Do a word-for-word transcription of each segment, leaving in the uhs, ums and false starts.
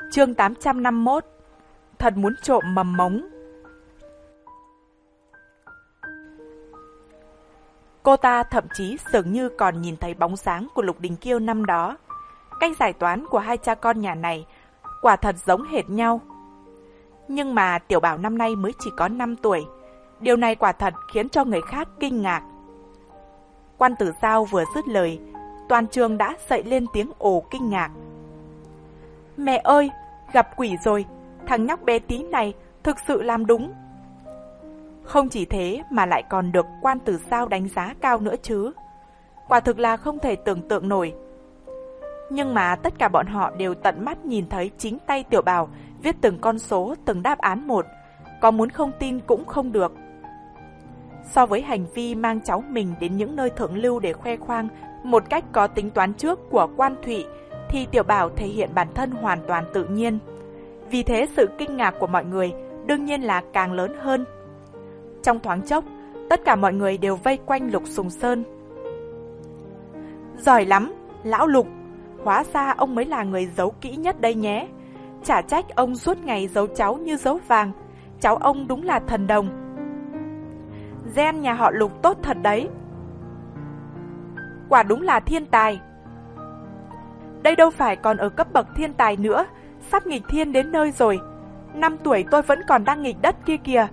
Chương tám trăm năm mươi mốt. Thật muốn trộm mầm mống. Cô ta thậm chí dường như còn nhìn thấy bóng dáng của Lục Đình Kiêu năm đó. Cách giải toán của hai cha con nhà này quả thật giống hệt nhau. Nhưng mà Tiểu Bảo năm nay mới chỉ có năm tuổi. Điều này quả thật khiến cho người khác kinh ngạc. Quan Tử Giao vừa dứt lời, toàn trường đã dậy lên tiếng ồ kinh ngạc. Mẹ ơi, gặp quỷ rồi, thằng nhóc bé tí này thực sự làm đúng. Không chỉ thế mà lại còn được Quan Tử Giao đánh giá cao nữa chứ. Quả thực là không thể tưởng tượng nổi. Nhưng mà tất cả bọn họ đều tận mắt nhìn thấy chính tay Tiểu Bảo viết từng con số, từng đáp án một. Có muốn không tin cũng không được. So với hành vi mang cháu mình đến những nơi thượng lưu để khoe khoang một cách có tính toán trước của Quan Thụy, thì Tiểu Bảo thể hiện bản thân hoàn toàn tự nhiên. Vì thế sự kinh ngạc của mọi người đương nhiên là càng lớn hơn. Trong thoáng chốc, tất cả mọi người đều vây quanh Lục Sùng Sơn. Giỏi lắm, lão Lục, hóa ra ông mới là người giấu kỹ nhất đây nhé. Chả trách ông suốt ngày giấu cháu như giấu vàng, cháu ông đúng là thần đồng. Gen nhà họ Lục tốt thật đấy. Quả đúng là thiên tài. Đây đâu phải còn ở cấp bậc thiên tài nữa, sắp nghịch thiên đến nơi rồi. Năm tuổi tôi vẫn còn đang nghịch đất kia kìa.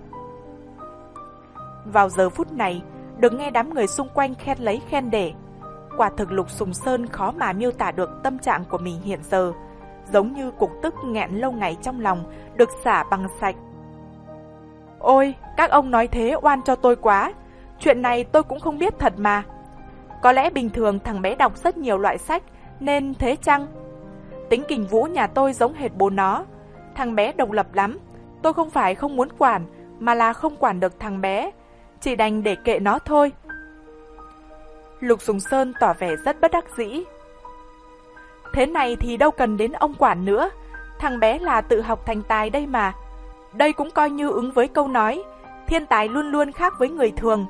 Vào giờ phút này, được nghe đám người xung quanh khen lấy khen để. Quả thực Lục Sùng Sơn khó mà miêu tả được tâm trạng của mình hiện giờ, giống như cục tức nghẹn lâu ngày trong lòng được xả bằng sạch. Ôi, các ông nói thế oan cho tôi quá. Chuyện này tôi cũng không biết thật mà. Có lẽ bình thường thằng bé đọc rất nhiều loại sách nên thế chăng? Tính Kình Vũ nhà tôi giống hệt bố nó. Thằng bé độc lập lắm. Tôi không phải không muốn quản, mà là không quản được thằng bé. Chỉ đành để kệ nó thôi. Lục Sùng Sơn tỏ vẻ rất bất đắc dĩ. Thế này thì đâu cần đến ông quản nữa. Thằng bé là tự học thành tài đây mà. Đây cũng coi như ứng với câu nói, thiên tài luôn luôn khác với người thường.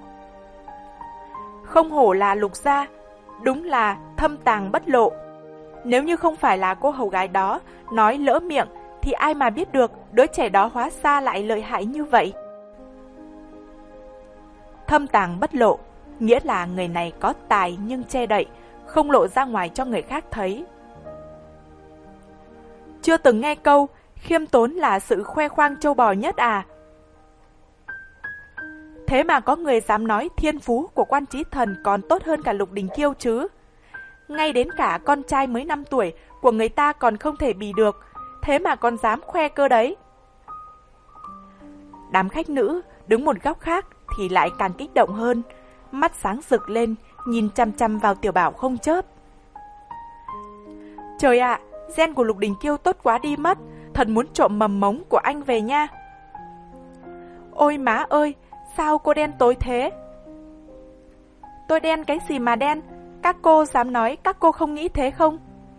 Không hổ là Lục gia, đúng là thâm tàng bất lộ. Nếu như không phải là cô hầu gái đó nói lỡ miệng, thì ai mà biết được đứa trẻ đó hóa ra lại lợi hại như vậy. Thâm tàng bất lộ, nghĩa là người này có tài nhưng che đậy, không lộ ra ngoài cho người khác thấy. Chưa từng nghe câu, khiêm tốn là sự khoe khoang trâu bò nhất à? Thế mà có người dám nói thiên phú của Quan Chí Thần còn tốt hơn cả Lục Đình Kiêu chứ. Ngay đến cả con trai mới năm tuổi của người ta còn không thể bì được, thế mà còn dám khoe cơ đấy. Đám khách nữ đứng một góc khác thì lại càng kích động hơn, mắt sáng rực lên, nhìn chăm chăm vào Tiểu Bảo không chớp. Trời ạ, gen của Lục Đình Kiêu tốt quá đi mất, thật muốn trộm mầm mống của anh về nha. Ôi má ơi, sao cô đen tối thế? Tôi đen cái gì mà đen? Các cô dám nói các cô không nghĩ thế không?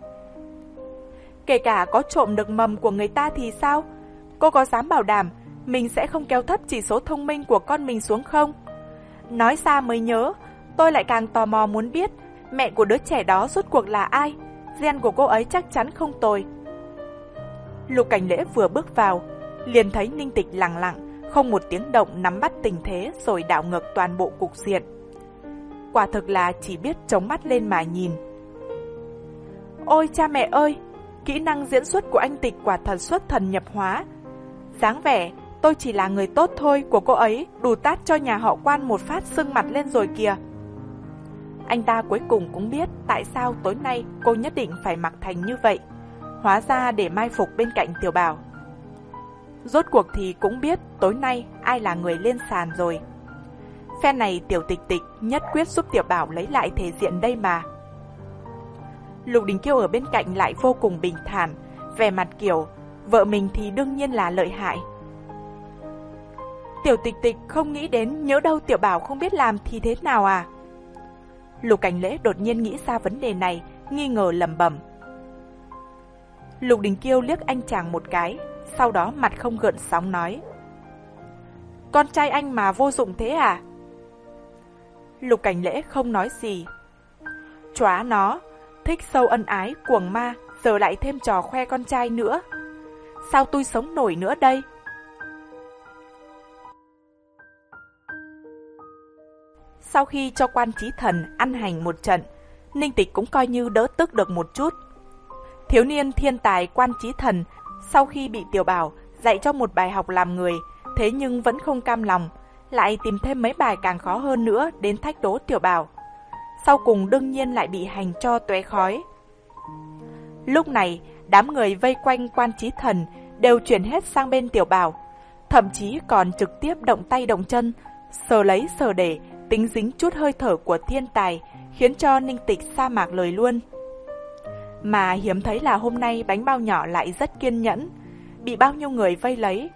Kể cả có trộm được mầm của người ta thì sao? Cô có dám bảo đảm mình sẽ không kéo thấp chỉ số thông minh của con mình xuống không? Nói ra mới nhớ, tôi lại càng tò mò muốn biết mẹ của đứa trẻ đó rốt cuộc là ai. Gen của cô ấy chắc chắn không tồi. Lục Cảnh Lễ vừa bước vào, liền thấy Ninh Tịch lặng lặng, không một tiếng động nắm bắt tình thế rồi đảo ngược toàn bộ cục diện. Quả thực là chỉ biết chống mắt lên mà nhìn. Ôi cha mẹ ơi, kỹ năng diễn xuất của anh Tịch quả thật xuất thần nhập hóa. Dáng vẻ tôi chỉ là người tốt thôi của cô ấy đủ tát cho nhà họ Quan một phát sưng mặt lên rồi kìa. Anh ta cuối cùng cũng biết tại sao tối nay cô nhất định phải mặc thành như vậy. Hóa ra để mai phục bên cạnh Tiểu Bảo. Rốt cuộc thì cũng biết tối nay ai là người lên sàn rồi. Phen này Tiểu Tịch Tịch nhất quyết giúp Tiểu Bảo lấy lại thể diện đây mà. Lục Đình Kiêu ở bên cạnh lại vô cùng bình thản, vẻ mặt kiểu vợ mình thì đương nhiên là lợi hại. Tiểu Tịch Tịch không nghĩ đến nhớ đâu Tiểu Bảo không biết làm thì thế nào à? Lục Cảnh Lễ đột nhiên nghĩ ra vấn đề này, nghi ngờ lẩm bẩm. Lục Đình Kiêu liếc anh chàng một cái, sau đó mặt không gợn sóng nói. Con trai anh mà vô dụng thế à? Lục Cảnh Lễ không nói gì. Chóa nó, thích sâu ân ái, cuồng ma, giờ lại thêm trò khoe con trai nữa. Sao tôi sống nổi nữa đây? Sau khi cho quan Chí Thần ăn hành một trận, Ninh Tịch cũng coi như đỡ tức được một chút. Thiếu niên thiên tài quan Chí Thần sau khi bị Tiểu Bảo dạy cho một bài học làm người, thế nhưng vẫn không cam lòng, lại tìm thêm mấy bài càng khó hơn nữa đến thách đố Tiểu Bảo. Sau cùng đương nhiên lại bị hành cho tóe khói. Lúc này, đám người vây quanh quan Chí Thần đều chuyển hết sang bên Tiểu Bảo, thậm chí còn trực tiếp động tay động chân, sờ lấy sờ để, tính dính chút hơi thở của thiên tài, khiến cho Ninh Tịch sa mạc lời luôn. Mà hiếm thấy là hôm nay bánh bao nhỏ lại rất kiên nhẫn, bị bao nhiêu người vây lấy.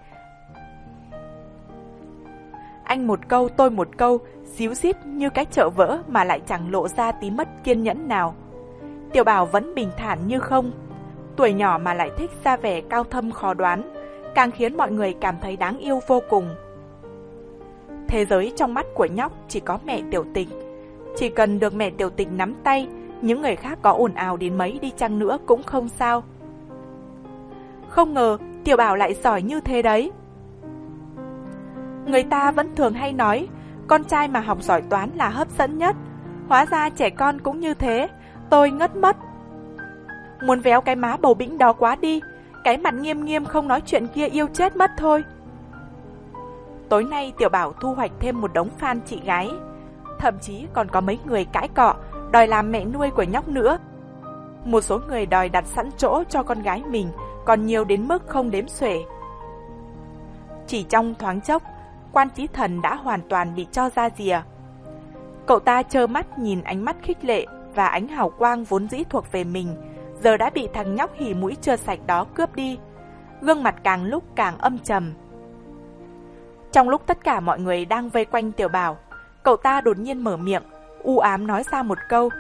Anh một câu tôi một câu, díu dít như cái chợ vỡ mà lại chẳng lộ ra tí mất kiên nhẫn nào. Tiểu Bảo vẫn bình thản như không, tuổi nhỏ mà lại thích ra vẻ cao thâm khó đoán, càng khiến mọi người cảm thấy đáng yêu vô cùng. Thế giới trong mắt của nhóc chỉ có mẹ Tiểu Tịch. Chỉ cần được mẹ Tiểu Tịch nắm tay, những người khác có ồn ào đến mấy đi chăng nữa cũng không sao. Không ngờ Tiểu Bảo lại giỏi như thế đấy. Người ta vẫn thường hay nói, con trai mà học giỏi toán là hấp dẫn nhất. Hóa ra trẻ con cũng như thế, tôi ngất mất. Muốn véo cái má bầu bĩnh đó quá đi, cái mặt nghiêm nghiêm không nói chuyện kia yêu chết mất thôi. Tối nay Tiểu Bảo thu hoạch thêm một đống fan chị gái, thậm chí còn có mấy người cãi cọ, đòi làm mẹ nuôi của nhóc nữa. Một số người đòi đặt sẵn chỗ cho con gái mình, còn nhiều đến mức không đếm xuể. Chỉ trong thoáng chốc, quan Chí Thần đã hoàn toàn bị cho ra rìa. Cậu ta trơ mắt nhìn ánh mắt khích lệ và ánh hào quang vốn dĩ thuộc về mình, giờ đã bị thằng nhóc hỉ mũi chưa sạch đó cướp đi. Gương mặt càng lúc càng âm trầm. Trong lúc tất cả mọi người đang vây quanh Tiểu Bảo, cậu ta đột nhiên mở miệng, u ám nói ra một câu.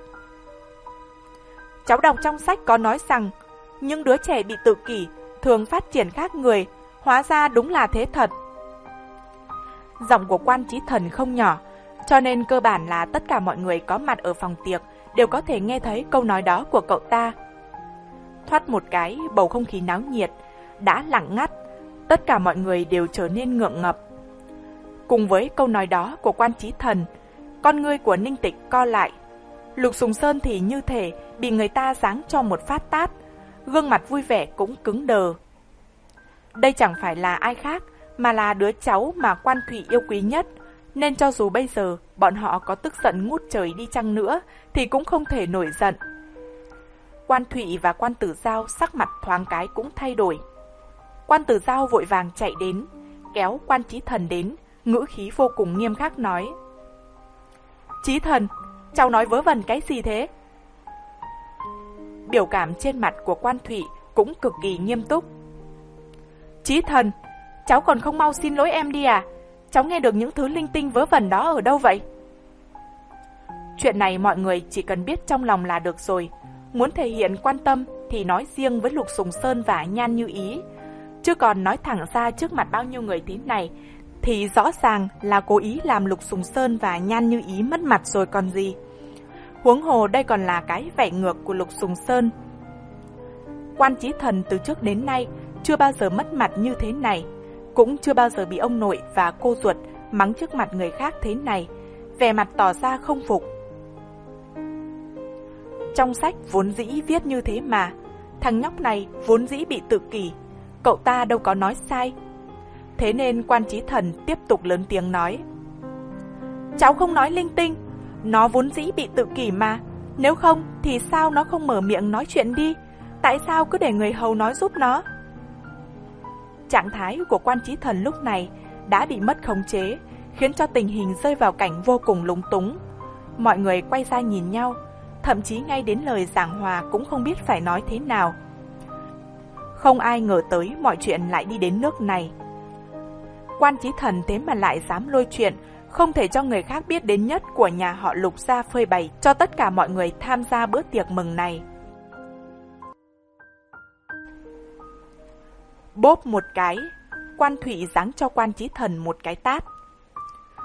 Cháu đọc trong sách có nói rằng, những đứa trẻ bị tự kỷ thường phát triển khác người, hóa ra đúng là thế thật. Giọng của quan Chí Thần không nhỏ, cho nên cơ bản là tất cả mọi người có mặt ở phòng tiệc đều có thể nghe thấy câu nói đó của cậu ta. Thoát một cái, bầu không khí náo nhiệt đã lặng ngắt, tất cả mọi người đều trở nên ngượng ngập. Cùng với câu nói đó của quan Chí Thần, con ngươi của Ninh Tịch co lại. Lục Sùng Sơn thì như thể bị người ta giáng cho một phát tát, gương mặt vui vẻ cũng cứng đờ. Đây chẳng phải là ai khác, mà là đứa cháu mà Quan Thụy yêu quý nhất, nên cho dù bây giờ bọn họ có tức giận ngút trời đi chăng nữa, thì cũng không thể nổi giận. Quan Thụy và Quan Tử Giao sắc mặt thoáng cái cũng thay đổi. Quan Tử Giao vội vàng chạy đến, kéo Quan Chí Thần đến, ngữ khí vô cùng nghiêm khắc nói. Chí Thần, cháu nói vớ vẩn cái gì thế? Biểu cảm trên mặt của Quan Thụy cũng cực kỳ nghiêm túc. Chí Thần, cháu còn không mau xin lỗi em đi à? Cháu nghe được những thứ linh tinh vớ vẩn đó ở đâu vậy? Chuyện này mọi người chỉ cần biết trong lòng là được rồi. Muốn thể hiện quan tâm thì nói riêng với Lục Sùng Sơn và Nhan Như Ý, chứ còn nói thẳng ra trước mặt bao nhiêu người thế này thì rõ ràng là cố ý làm Lục Sùng Sơn và Nhan Như Ý mất mặt rồi còn gì. Huống hồ đây còn là cái vẻ ngược của Lục Sùng Sơn. Quan Chí Thần từ trước đến nay chưa bao giờ mất mặt như thế này, cũng chưa bao giờ bị ông nội và cô ruột mắng trước mặt người khác thế này, vẻ mặt tỏ ra không phục. Trong sách vốn dĩ viết như thế mà, thằng nhóc này vốn dĩ bị tự kỷ, cậu ta đâu có nói sai. Thế nên Quan Chí Thần tiếp tục lớn tiếng nói. Cháu không nói linh tinh, nó vốn dĩ bị tự kỷ mà, nếu không thì sao nó không mở miệng nói chuyện đi, tại sao cứ để người hầu nói giúp nó? Trạng thái của Quan Chí Thần lúc này đã bị mất khống chế, khiến cho tình hình rơi vào cảnh vô cùng lúng túng. Mọi người quay ra nhìn nhau, thậm chí ngay đến lời giảng hòa cũng không biết phải nói thế nào. Không ai ngờ tới mọi chuyện lại đi đến nước này. Quan Chí Thần thế mà lại dám lôi chuyện không thể cho người khác biết đến nhất của nhà họ Lục ra phơi bày cho tất cả mọi người tham gia bữa tiệc mừng này. Bốp một cái, Quan Thụy giáng cho Quan Chí Thần một cái tát.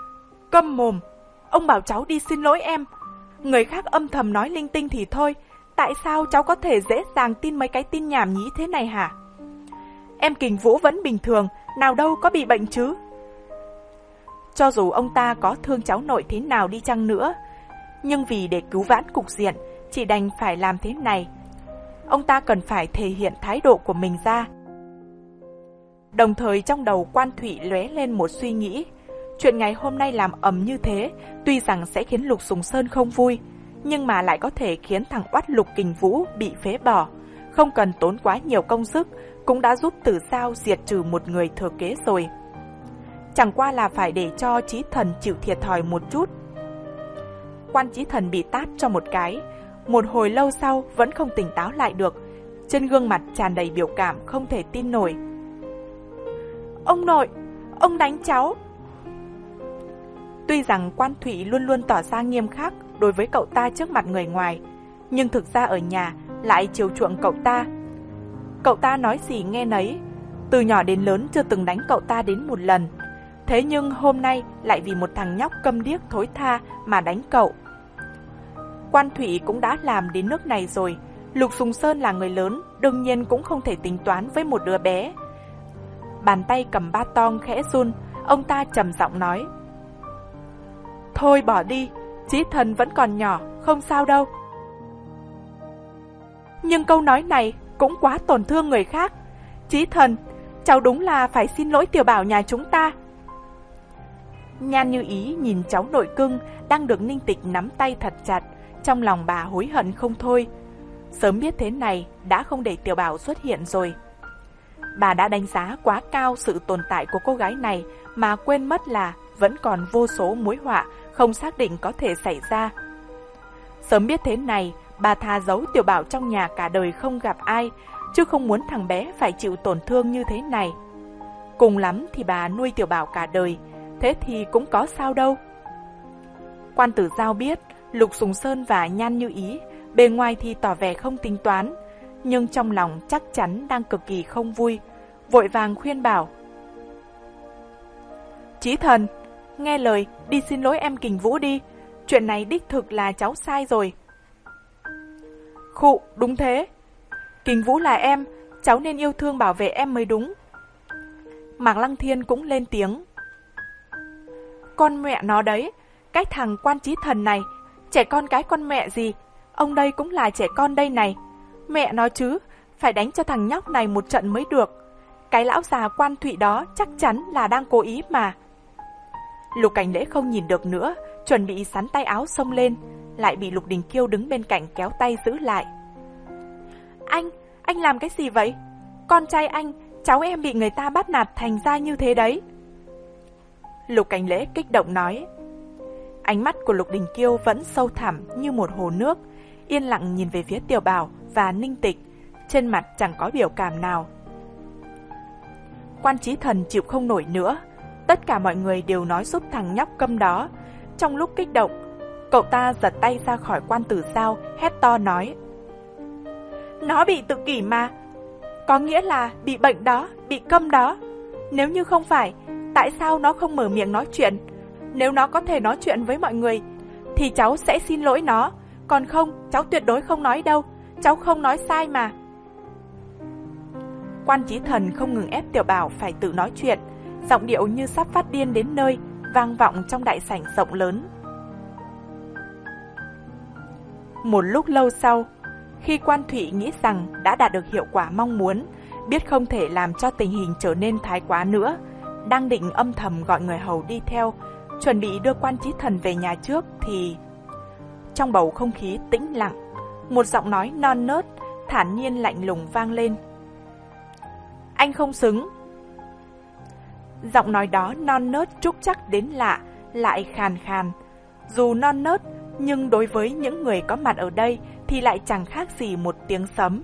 Câm mồm, ông bảo cháu đi xin lỗi em. Người khác âm thầm nói linh tinh thì thôi, Tại sao cháu có thể dễ dàng tin mấy cái tin nhảm nhí thế này hả? Em Kình Vũ vẫn bình thường, nào đâu có bị bệnh chứ. Cho dù ông ta có thương cháu nội thế nào đi chăng nữa, nhưng vì để cứu vãn cục diện, chỉ đành phải làm thế này. Ông ta cần phải thể hiện thái độ của mình ra. Đồng thời trong đầu Quan Thụy lóe lên một suy nghĩ. Chuyện ngày hôm nay làm ầm như thế, tuy rằng sẽ khiến Lục Sùng Sơn không vui, nhưng mà lại có thể khiến thằng oắt Lục Kình Vũ bị phế bỏ. Không cần tốn quá nhiều công sức, cũng đã giúp Tử Giao diệt trừ một người thừa kế rồi. Chẳng qua là phải để cho Chí Thần chịu thiệt thòi một chút. Quan Chí Thần bị tát cho một cái, một hồi lâu sau vẫn không tỉnh táo lại được, trên gương mặt tràn đầy biểu cảm không thể tin nổi. Ông nội, ông đánh cháu. Tuy rằng Quan Thụy luôn luôn tỏ ra nghiêm khắc đối với cậu ta trước mặt người ngoài, nhưng thực ra ở nhà lại chiều chuộng cậu ta. Cậu ta nói gì nghe nấy, từ nhỏ đến lớn chưa từng đánh cậu ta đến một lần. Thế nhưng hôm nay lại vì một thằng nhóc câm điếc thối tha mà đánh cậu. Quan Thụy cũng đã làm đến nước này rồi, Lục Sùng Sơn là người lớn, đương nhiên cũng không thể tính toán với một đứa bé. Bàn tay cầm ba tong khẽ run, ông ta trầm giọng nói: Thôi bỏ đi, Chí Thần vẫn còn nhỏ, không sao đâu. Nhưng câu nói này cũng quá tổn thương người khác. Chí Thần, cháu đúng là phải xin lỗi Tiểu Bảo nhà chúng ta. Nhan Như Ý nhìn cháu nội cưng đang được Ninh Tịch nắm tay thật chặt, trong lòng bà hối hận không thôi. Sớm biết thế này đã không để Tiểu Bảo xuất hiện rồi. Bà đã đánh giá quá cao sự tồn tại của cô gái này mà quên mất là vẫn còn vô số mối họa không xác định có thể xảy ra. Sớm biết thế này, bà thà giấu Tiểu Bảo trong nhà cả đời không gặp ai, chứ không muốn thằng bé phải chịu tổn thương như thế này. Cùng lắm thì bà nuôi Tiểu Bảo cả đời, thế thì cũng có sao đâu. Quan Tử Giao biết Lục Sùng Sơn và Nhan Như Ý bề ngoài thì tỏ vẻ không tính toán, nhưng trong lòng chắc chắn đang cực kỳ không vui, vội vàng khuyên bảo: Chí Thần, nghe lời đi xin lỗi em Kình Vũ đi, chuyện này đích thực là cháu sai rồi. Khụ, đúng thế, Kình Vũ là em, cháu nên yêu thương bảo vệ em mới đúng. Mạc Lăng Thiên cũng lên tiếng: Con mẹ nó đấy, cái thằng Quan Chí Thần này, trẻ con cái con mẹ gì, ông đây cũng là trẻ con đây này. Mẹ nó chứ, phải đánh cho thằng nhóc này một trận mới được. Cái lão già Quan Thụy đó chắc chắn là đang cố ý mà. Lục Cảnh Lễ không nhìn được nữa, chuẩn bị sắn tay áo xông lên, lại bị Lục Đình Kiêu đứng bên cạnh kéo tay giữ lại. Anh, anh làm cái gì vậy? Con trai anh, cháu em bị người ta bắt nạt thành ra như thế đấy. Lục Cảnh Lễ kích động nói. Ánh mắt của Lục Đình Kiêu vẫn sâu thẳm như một hồ nước, yên lặng nhìn về phía Tiểu Bảo và Ninh Tịch, trên mặt chẳng có biểu cảm nào. Quan Chí Thần chịu không nổi nữa, tất cả mọi người đều nói giúp thằng nhóc câm đó. Trong lúc kích động, cậu ta giật tay ra khỏi Quan Tử Giao, hét to nói: Nó bị tự kỷ mà, có nghĩa là bị bệnh đó, bị câm đó. Nếu như không phải, tại sao nó không mở miệng nói chuyện? Nếu nó có thể nói chuyện với mọi người thì cháu sẽ xin lỗi nó, còn không, cháu tuyệt đối không nói đâu, cháu không nói sai mà. Quan Chí Thần không ngừng ép Tiểu Bảo phải tự nói chuyện, giọng điệu như sắp phát điên đến nơi, vang vọng trong đại sảnh rộng lớn. Một lúc lâu sau, khi Quan Thụy nghĩ rằng đã đạt được hiệu quả mong muốn, biết không thể làm cho tình hình trở nên thái quá nữa, đang định âm thầm gọi người hầu đi theo, chuẩn bị đưa Quan Chí Thần về nhà trước thì... Trong bầu không khí tĩnh lặng, một giọng nói non nớt, thản nhiên lạnh lùng vang lên. Anh không xứng. Giọng nói đó non nớt trúc chắc đến lạ, lại khàn khàn. Dù non nớt, nhưng đối với những người có mặt ở đây thì lại chẳng khác gì một tiếng sấm.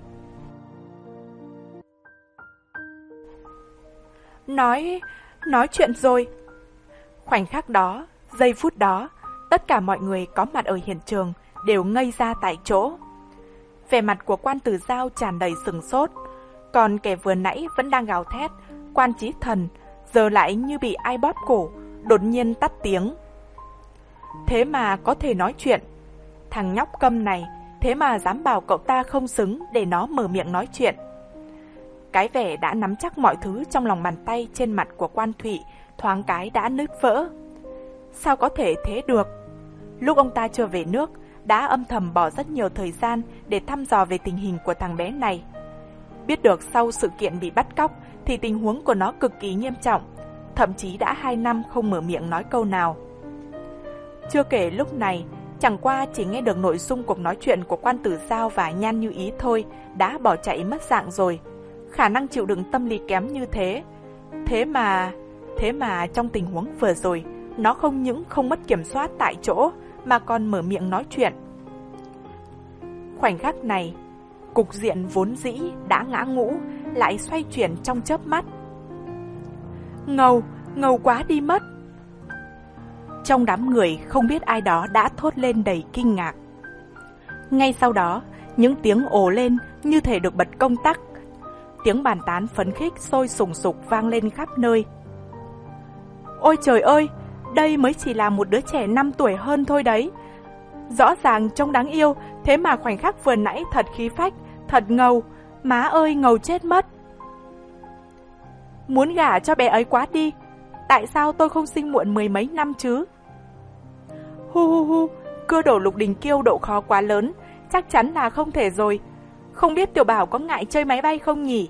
Nói... nói chuyện rồi. Khoảnh khắc đó, giây phút đó, tất cả mọi người có mặt ở hiện trường đều ngây ra tại chỗ. Vẻ mặt của Quan Tử Giao tràn đầy sửng sốt, còn kẻ vừa nãy vẫn đang gào thét, Quan Chí Thần, giờ lại như bị ai bóp cổ, đột nhiên tắt tiếng. Thế mà có thể nói chuyện. Thằng nhóc câm này, thế mà dám bảo cậu ta không xứng để nó mở miệng nói chuyện. Cái vẻ đã nắm chắc mọi thứ trong lòng bàn tay trên mặt của Quan Thụy thoáng cái đã nứt vỡ. Sao có thể thế được? Lúc ông ta chưa về nước, đã âm thầm bỏ rất nhiều thời gian để thăm dò về tình hình của thằng bé này. Biết được sau sự kiện bị bắt cóc thì tình huống của nó cực kỳ nghiêm trọng, thậm chí đã hai năm không mở miệng nói câu nào. Chưa kể lúc này, chẳng qua chỉ nghe được nội dung cuộc nói chuyện của Quan Tử Giao và Nhan Như Ý thôi, đã bỏ chạy mất dạng rồi. Khả năng chịu đựng tâm lý kém như thế. Thế mà, thế mà trong tình huống vừa rồi, nó không những không mất kiểm soát tại chỗ, mà còn mở miệng nói chuyện. Khoảnh khắc này, cục diện vốn dĩ đã ngã ngũ, lại xoay chuyển trong chớp mắt. Ngầu, ngầu quá đi mất. Trong đám người không biết ai đó đã thốt lên đầy kinh ngạc. Ngay sau đó, những tiếng ồ lên như thể được bật công tắc. Tiếng bàn tán phấn khích sôi sùng sục vang lên khắp nơi. Ôi trời ơi, đây mới chỉ là một đứa trẻ năm tuổi hơn thôi đấy. Rõ ràng trông đáng yêu, thế mà khoảnh khắc vừa nãy thật khí phách, thật ngầu. Má ơi, ngầu chết mất. Muốn gả cho bé ấy quá đi. Tại sao tôi không sinh muộn mười mấy năm chứ? Hu hu hu, cưa đổ Lục Đình Kiêu độ khó quá lớn, chắc chắn là không thể rồi. Không biết Tiểu Bảo có ngại chơi máy bay không nhỉ?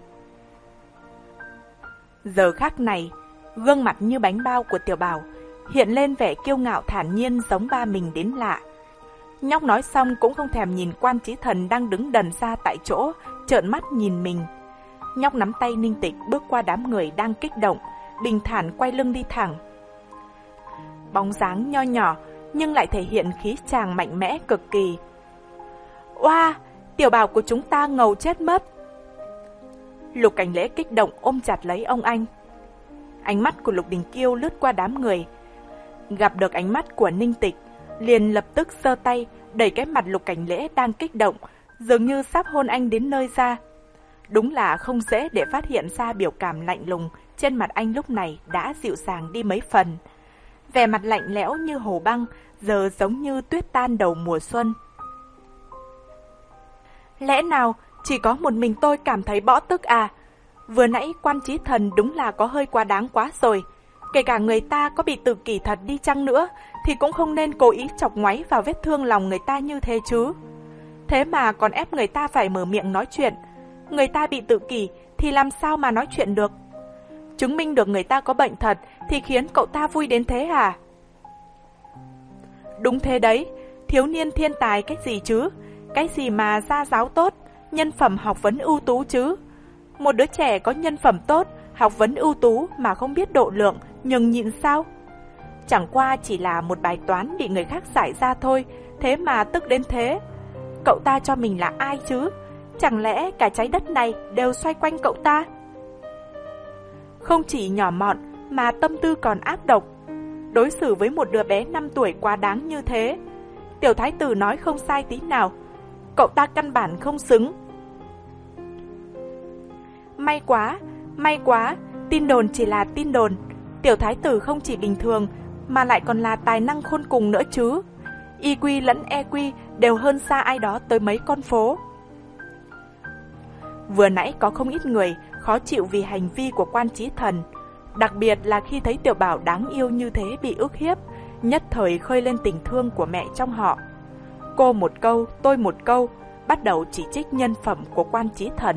Giờ khắc này, gương mặt như bánh bao của Tiểu Bảo hiện lên vẻ kiêu ngạo thản nhiên giống ba mình đến lạ. Nhóc nói xong cũng không thèm nhìn Quan Chí Thần đang đứng đần ra tại chỗ, trợn mắt nhìn mình. Nhóc nắm tay Ninh Tịch bước qua đám người đang kích động, bình thản quay lưng đi thẳng. Bóng dáng nho nhỏ nhưng lại thể hiện khí chàng mạnh mẽ cực kỳ. Oa, Tiểu Bảo của chúng ta ngầu chết mất. Lục Cảnh Lễ kích động ôm chặt lấy ông anh. Ánh mắt của Lục Đình Kiêu lướt qua đám người, gặp được ánh mắt của Ninh Tịch, liền lập tức giơ tay đẩy cái mặt Lục Cảnh Lễ đang kích động, dường như sắp hôn anh đến nơi ra. Đúng là không dễ để phát hiện ra biểu cảm lạnh lùng trên mặt anh lúc này đã dịu dàng đi mấy phần. Vẻ mặt lạnh lẽo như hồ băng, giờ giống như tuyết tan đầu mùa xuân. Lẽ nào chỉ có một mình tôi cảm thấy bõ tức à? Vừa nãy Quan Chí Thần đúng là có hơi quá đáng quá rồi. Kể cả người ta có bị tự kỷ thật đi chăng nữa thì cũng không nên cố ý chọc ngoáy vào vết thương lòng người ta như thế chứ. Thế mà còn ép người ta phải mở miệng nói chuyện. Người ta bị tự kỷ thì làm sao mà nói chuyện được? Chứng minh được người ta có bệnh thật thì khiến cậu ta vui đến thế à? Đúng thế đấy, thiếu niên thiên tài cái gì chứ? Cái gì mà gia giáo tốt, nhân phẩm học vấn ưu tú chứ? Một đứa trẻ có nhân phẩm tốt, học vấn ưu tú mà không biết độ lượng, nhường nhịn sao? Chẳng qua chỉ là một bài toán bị người khác giải ra thôi, thế mà tức đến thế. Cậu ta cho mình là ai chứ? Chẳng lẽ cả trái đất này đều xoay quanh cậu ta? Không chỉ nhỏ mọn mà tâm tư còn ác độc. Đối xử với một đứa bé năm tuổi quá đáng như thế. Tiểu thái tử nói không sai tí nào. Cậu ta căn bản không xứng. May quá, may quá, tin đồn chỉ là tin đồn. Tiểu thái tử không chỉ bình thường mà lại còn là tài năng khôn cùng nữa chứ. i kiu lẫn e kiu đều hơn xa ai đó tới mấy con phố. Vừa nãy có không ít người khó chịu vì hành vi của Quan Chí Thần, đặc biệt là khi thấy Tiểu Bảo đáng yêu như thế bị ức hiếp, nhất thời khơi lên tình thương của mẹ trong họ. Cô một câu, tôi một câu, bắt đầu chỉ trích nhân phẩm của Quan Chí Thần.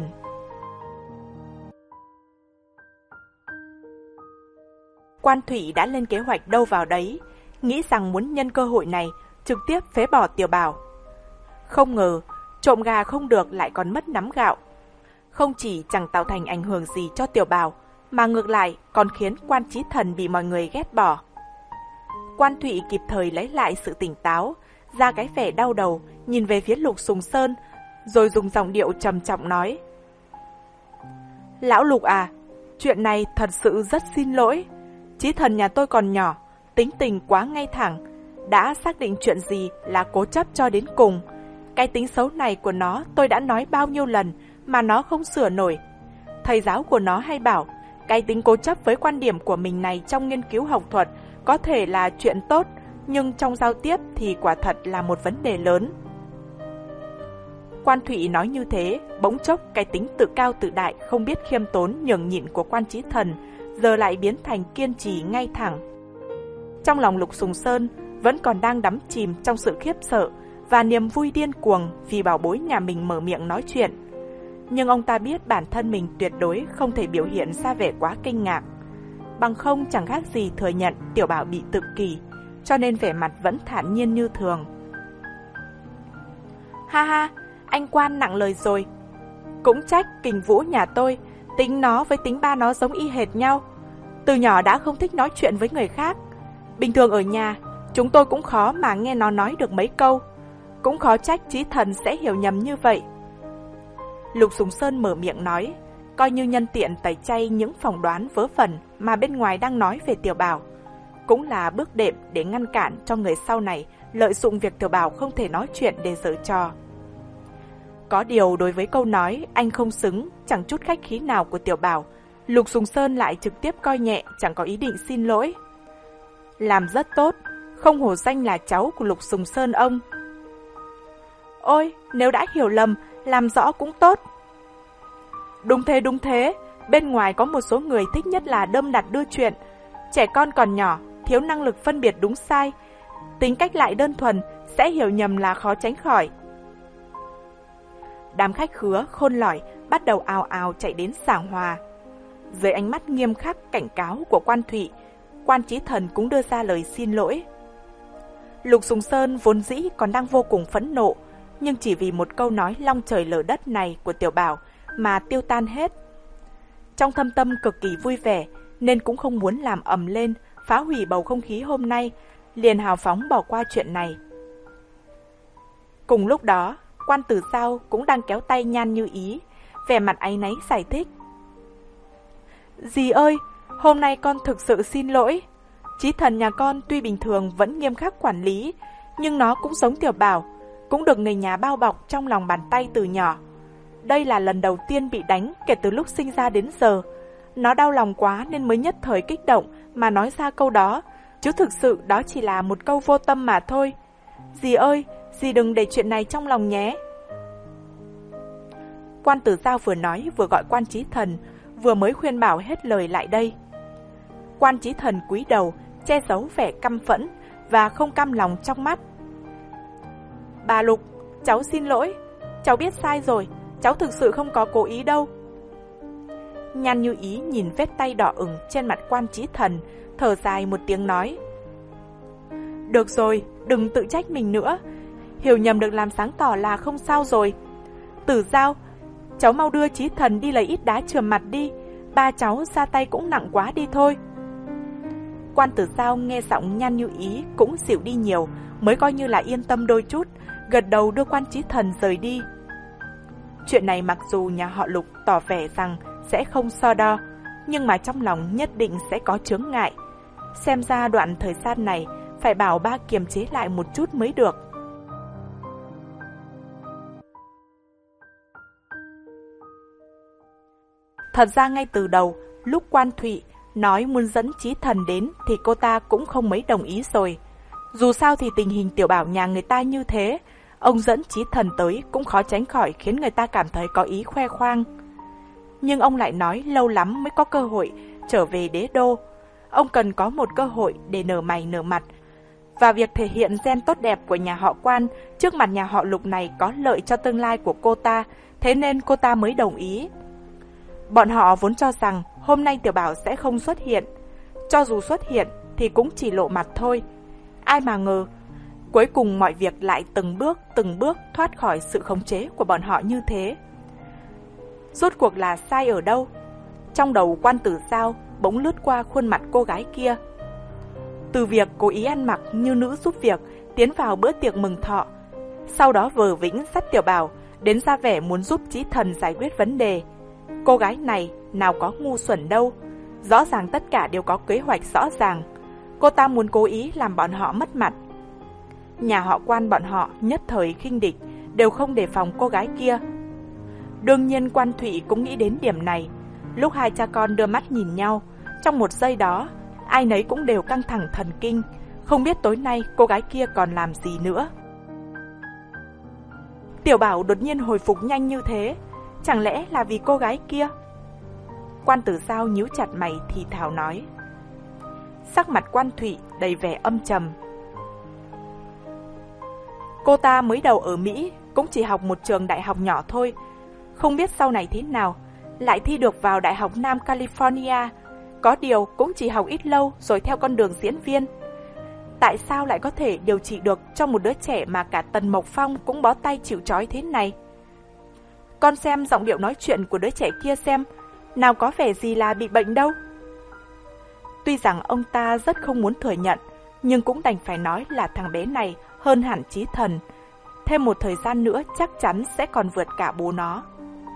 Quan Thụy đã lên kế hoạch đâu vào đấy, nghĩ rằng muốn nhân cơ hội này trực tiếp phế bỏ Tiểu Bảo. Không ngờ, trộm gà không được lại còn mất nắm gạo. Không chỉ chẳng tạo thành ảnh hưởng gì cho Tiểu Bảo, mà ngược lại còn khiến Quan Chí Thần bị mọi người ghét bỏ. Quan Thụy kịp thời lấy lại sự tỉnh táo, ra cái vẻ đau đầu, nhìn về phía Lục Sùng Sơn, rồi dùng giọng điệu trầm trọng nói: Lão Lục à, chuyện này thật sự rất xin lỗi. Chí Thần nhà tôi còn nhỏ, tính tình quá ngay thẳng, đã xác định chuyện gì là cố chấp cho đến cùng. Cái tính xấu này của nó tôi đã nói bao nhiêu lần mà nó không sửa nổi. Thầy giáo của nó hay bảo, cái tính cố chấp với quan điểm của mình này trong nghiên cứu học thuật có thể là chuyện tốt, nhưng trong giao tiếp thì quả thật là một vấn đề lớn. Quan Thụy nói như thế, bỗng chốc cái tính tự cao tự đại, không biết khiêm tốn nhường nhịn của Quan Chí Thần giờ lại biến thành kiên trì ngay thẳng. Trong lòng Lục Sùng Sơn vẫn còn đang đắm chìm trong sự khiếp sợ và niềm vui điên cuồng vì bảo bối nhà mình mở miệng nói chuyện. Nhưng ông ta biết bản thân mình tuyệt đối không thể biểu hiện ra vẻ quá kinh ngạc. Bằng không chẳng khác gì thừa nhận Tiểu Bảo bị tự kỷ, cho nên vẻ mặt vẫn thản nhiên như thường. Ha ha, anh Quan nặng lời rồi. Cũng trách Kình Vũ nhà tôi, tính nó với tính ba nó giống y hệt nhau. Từ nhỏ đã không thích nói chuyện với người khác. Bình thường ở nhà, chúng tôi cũng khó mà nghe nó nói được mấy câu. Cũng khó trách Chí Thần sẽ hiểu nhầm như vậy. Lục Sùng Sơn mở miệng nói, coi như nhân tiện tẩy chay những phỏng đoán vớ vẩn mà bên ngoài đang nói về Tiểu Bảo. Cũng là bước đệm để ngăn cản cho người sau này lợi dụng việc Tiểu Bảo không thể nói chuyện để giở trò. Có điều đối với câu nói anh không xứng, chẳng chút khách khí nào của Tiểu Bảo, Lục Sùng Sơn lại trực tiếp coi nhẹ, chẳng có ý định xin lỗi. Làm rất tốt, không hổ danh là cháu của Lục Sùng Sơn ông. Ôi, nếu đã hiểu lầm, làm rõ cũng tốt. Đúng thế, đúng thế, bên ngoài có một số người thích nhất là đâm đặt đưa chuyện. Trẻ con còn nhỏ, thiếu năng lực phân biệt đúng sai, tính cách lại đơn thuần, sẽ hiểu nhầm là khó tránh khỏi. Đám khách khứa khôn lỏi bắt đầu ào ào chạy đến giảng hòa. Dưới ánh mắt nghiêm khắc cảnh cáo của Quan Thụy, Quan Chí Thần cũng đưa ra lời xin lỗi. Lục Sùng Sơn vốn dĩ còn đang vô cùng phẫn nộ, nhưng chỉ vì một câu nói long trời lở đất này của Tiểu Bảo mà tiêu tan hết. Trong thâm tâm cực kỳ vui vẻ nên cũng không muốn làm ầm lên, phá hủy bầu không khí hôm nay, liền hào phóng bỏ qua chuyện này. Cùng lúc đó, Quan Tử Giao cũng đang kéo tay Nhan Như Ý, vẻ mặt áy náy giải thích. Dì ơi, hôm nay con thực sự xin lỗi. Chí Thần nhà con tuy bình thường vẫn nghiêm khắc quản lý, nhưng nó cũng giống Tiểu Bảo, cũng được người nhà bao bọc trong lòng bàn tay từ nhỏ. Đây là lần đầu tiên bị đánh kể từ lúc sinh ra đến giờ. Nó đau lòng quá nên mới nhất thời kích động mà nói ra câu đó, chứ thực sự đó chỉ là một câu vô tâm mà thôi. Dì ơi, dì đừng để chuyện này trong lòng nhé. Quan Tử Giao vừa nói vừa gọi Quan Chí Thần, vừa mới khuyên bảo hết lời lại đây. Quan Chí Thần cúi đầu, che giấu vẻ căm phẫn và không cam lòng trong mắt. Bà Lục, cháu xin lỗi, cháu biết sai rồi, cháu thực sự không có cố ý đâu. Nhan Như Ý nhìn vết tay đỏ ửng trên mặt Quan Chí Thần, thở dài một tiếng nói. Được rồi, đừng tự trách mình nữa, hiểu nhầm được làm sáng tỏ là không sao rồi. Tử Giao, cháu mau đưa Chí Thần đi lấy ít đá chườm mặt đi, ba cháu ra tay cũng nặng quá đi thôi. Quan Tử Giao nghe giọng Nhan Như Ý cũng dịu đi nhiều, mới coi như là yên tâm đôi chút, gật đầu đưa Quan Chí Thần rời đi. Chuyện này mặc dù nhà họ Lục tỏ vẻ rằng sẽ không so đo, nhưng mà trong lòng nhất định sẽ có chướng ngại. Xem ra đoạn thời gian này phải bảo ba kiềm chế lại một chút mới được. Thật ra ngay từ đầu, lúc Quan Thụy nói muốn dẫn Chí Thần đến thì cô ta cũng không mấy đồng ý rồi. Dù sao thì tình hình Tiểu Bảo nhà người ta như thế, ông dẫn Chí Thần tới cũng khó tránh khỏi khiến người ta cảm thấy có ý khoe khoang. Nhưng ông lại nói lâu lắm mới có cơ hội trở về đế đô. Ông cần có một cơ hội để nở mày nở mặt. Và việc thể hiện gen tốt đẹp của nhà họ Quan trước mặt nhà họ Lục này có lợi cho tương lai của cô ta, thế nên cô ta mới đồng ý. Bọn họ vốn cho rằng hôm nay Tiểu Bảo sẽ không xuất hiện. Cho dù xuất hiện thì cũng chỉ lộ mặt thôi. Ai mà ngờ, cuối cùng mọi việc lại từng bước từng bước thoát khỏi sự khống chế của bọn họ như thế. Rốt cuộc là sai ở đâu? Trong đầu Quan Tử Giao bỗng lướt qua khuôn mặt cô gái kia. Từ việc cố ý ăn mặc như nữ giúp việc tiến vào bữa tiệc mừng thọ, sau đó vờ vĩnh dắt Tiểu Bảo đến ra vẻ muốn giúp Chí Thần giải quyết vấn đề. Cô gái này nào có ngu xuẩn đâu, rõ ràng tất cả đều có kế hoạch rõ ràng. Cô ta muốn cố ý làm bọn họ mất mặt. Nhà họ Quan bọn họ nhất thời khinh địch, đều không đề phòng cô gái kia. Đương nhiên Quan Thụy cũng nghĩ đến điểm này. Lúc hai cha con đưa mắt nhìn nhau, trong một giây đó, ai nấy cũng đều căng thẳng thần kinh, không biết tối nay cô gái kia còn làm gì nữa. Tiểu Bảo đột nhiên hồi phục nhanh như thế, chẳng lẽ là vì cô gái kia? Quan Tử Giao nhíu chặt mày thì thào nói. Sắc mặt Quan Thụy đầy vẻ âm trầm. Cô ta mới đầu ở Mỹ, cũng chỉ học một trường đại học nhỏ thôi, không biết sau này thế nào, lại thi được vào Đại học Nam California, có điều cũng chỉ học ít lâu rồi theo con đường diễn viên. Tại sao lại có thể điều trị được cho một đứa trẻ mà cả Tần Mộc Phong cũng bó tay chịu trói thế này? Con xem giọng điệu nói chuyện của đứa trẻ kia xem, nào có vẻ gì là bị bệnh đâu. Tuy rằng ông ta rất không muốn thừa nhận, nhưng cũng đành phải nói là thằng bé này hơn hẳn Chí Thần. Thêm một thời gian nữa chắc chắn sẽ còn vượt cả bố nó.